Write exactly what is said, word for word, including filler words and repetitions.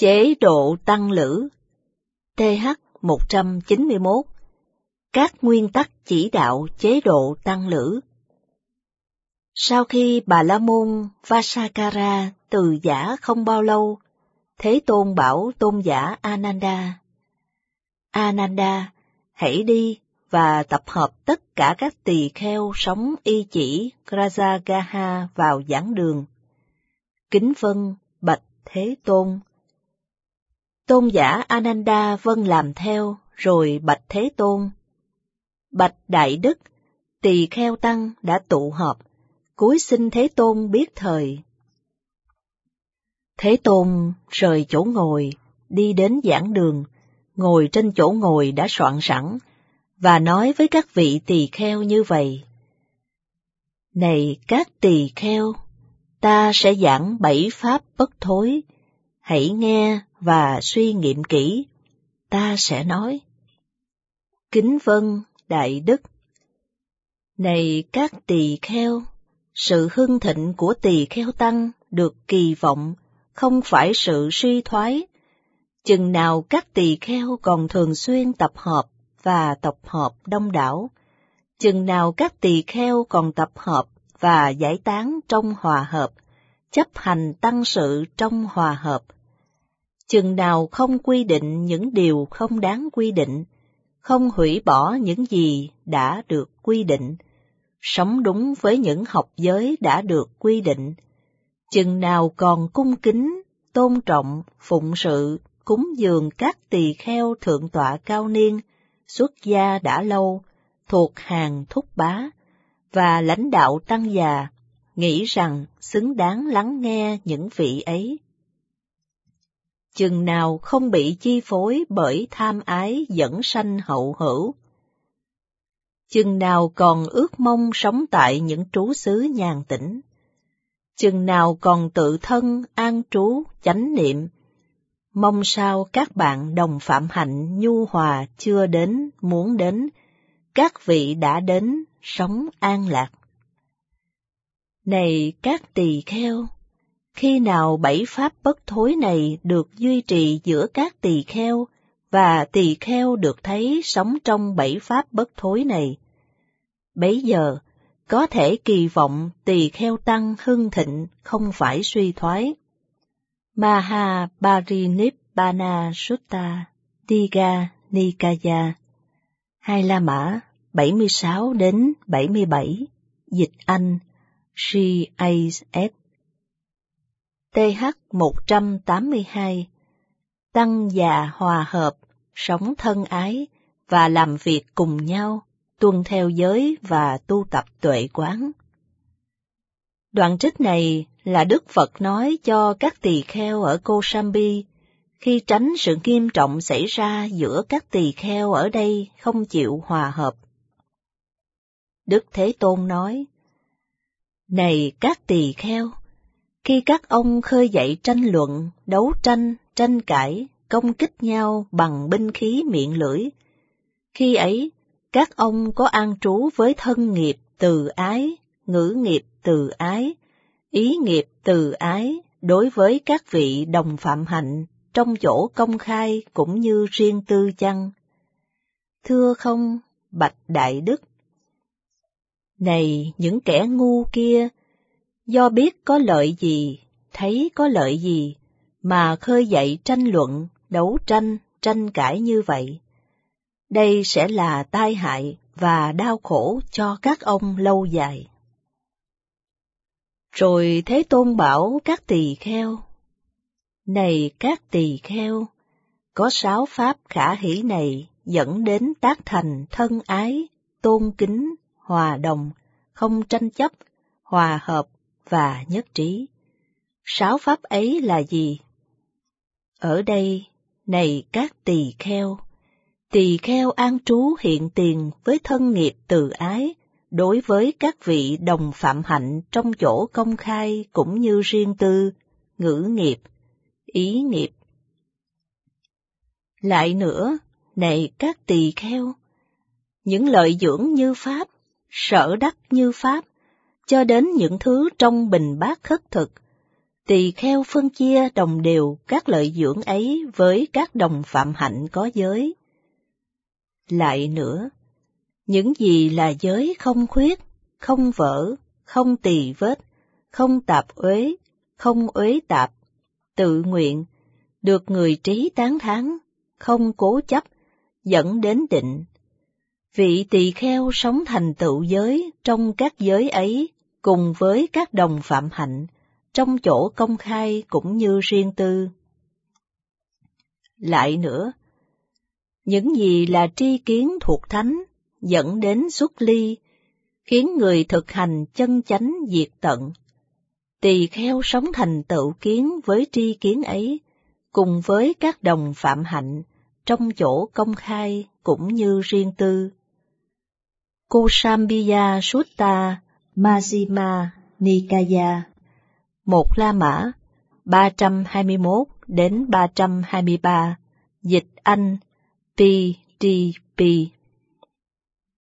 Chế độ tăng lữ T H một trăm chín mươi mốt. Các nguyên tắc chỉ đạo chế độ tăng lữ. Sau khi Bà La Môn Vasakara từ giả không bao lâu, Thế Tôn bảo tôn giả Ananda: Ananda, hãy đi và tập hợp tất cả các tỳ kheo sống y chỉ Rajagaha vào giảng đường. Kính vâng, bạch Thế Tôn. Tôn giả Ananda vâng làm theo, rồi bạch Thế Tôn: Bạch Đại Đức, tỳ kheo tăng đã tụ họp, cúi xin Thế Tôn biết thời. Thế Tôn rời chỗ ngồi, đi đến giảng đường, ngồi trên chỗ ngồi đã soạn sẵn, và nói với các vị tỳ kheo như vậy: Này các tỳ kheo, ta sẽ giảng bảy pháp bất thối, hãy nghe và suy nghiệm kỹ, ta sẽ nói. Kính vâng, Đại Đức. Này các tỳ kheo, sự hưng thịnh của tỳ kheo tăng được kỳ vọng không phải sự suy thoái. Chừng nào các tỳ kheo còn thường xuyên tập hợp và tập hợp đông đảo, chừng nào các tỳ kheo còn tập hợp và giải tán trong hòa hợp, chấp hành tăng sự trong hòa hợp, chừng nào không quy định những điều không đáng quy định, không hủy bỏ những gì đã được quy định, sống đúng với những học giới đã được quy định, chừng nào còn cung kính, tôn trọng, phụng sự, cúng dường các tỳ kheo thượng tọa cao niên, xuất gia đã lâu, thuộc hàng thúc bá, và lãnh đạo tăng già, nghĩ rằng xứng đáng lắng nghe những vị ấy. Chừng nào không bị chi phối bởi tham ái dẫn sanh hậu hữu, chừng nào còn ước mong sống tại những trú xứ nhàn tĩnh, chừng nào còn tự thân an trú chánh niệm, mong sao các bạn đồng phạm hạnh nhu hòa chưa đến muốn đến, các vị đã đến sống an lạc. Này các tỳ kheo, khi nào bảy pháp bất thối này được duy trì giữa các tỳ kheo, và tỳ kheo được thấy sống trong bảy pháp bất thối này, bấy giờ có thể kỳ vọng tỳ kheo tăng hưng thịnh không phải suy thoái. Mahaparinibbana Sutta, Digha Nikaya, Hai La Mã bảy mươi sáu đến bảy mươi bảy, dịch Anh, C A S. T H một trăm tám mươi hai. Tăng già hòa hợp, sống thân ái và làm việc cùng nhau, tuân theo giới và tu tập tuệ quán. Đoạn trích này là Đức Phật nói cho các tỳ kheo ở Kosambi khi tránh sự nghiêm trọng xảy ra giữa các tỳ kheo ở đây không chịu hòa hợp. Đức Thế Tôn nói: Này các tỳ kheo, khi các ông khơi dậy tranh luận, đấu tranh, tranh cãi, công kích nhau bằng binh khí miệng lưỡi, khi ấy các ông có an trú với thân nghiệp từ ái, ngữ nghiệp từ ái, ý nghiệp từ ái đối với các vị đồng phạm hạnh trong chỗ công khai cũng như riêng tư chăng? Thưa không, bạch Đại Đức. Này những kẻ ngu kia, do biết có lợi gì, thấy có lợi gì, mà khơi dậy tranh luận, đấu tranh, tranh cãi như vậy. Đây sẽ là tai hại và đau khổ cho các ông lâu dài. Rồi Thế Tôn bảo các tỳ kheo: Này các tỳ kheo, có sáu pháp khả hỷ này dẫn đến tác thành thân ái, tôn kính, hòa đồng, không tranh chấp, hòa hợp và nhất trí. Sáu pháp ấy là gì? Ở đây, này các tỳ kheo, tỳ kheo an trú hiện tiền với thân nghiệp từ ái đối với các vị đồng phạm hạnh trong chỗ công khai cũng như riêng tư, ngữ nghiệp, ý nghiệp. Lại nữa, này các tỳ kheo, những lợi dưỡng như pháp, sở đắc như pháp, cho đến những thứ trong bình bát khất thực, tỳ kheo phân chia đồng đều các lợi dưỡng ấy với các đồng phạm hạnh có giới. Lại nữa, những gì là giới không khuyết, không vỡ, không tỳ vết, không tạp uế, không uế tạp, tự nguyện, được người trí tán thán, không cố chấp, dẫn đến định. Vị tỳ kheo sống thành tựu giới trong các giới ấy cùng với các đồng phạm hạnh, trong chỗ công khai cũng như riêng tư. Lại nữa, những gì là tri kiến thuộc thánh dẫn đến xuất ly, khiến người thực hành chân chánh diệt tận. Tỳ kheo sống thành tựu kiến với tri kiến ấy, cùng với các đồng phạm hạnh, trong chỗ công khai cũng như riêng tư. Kausambiya Sutta Majjhima Nikaya, một La Mã, ba trăm hai mươi mốt đến ba trăm hai mươi ba, dịch Anh, P D P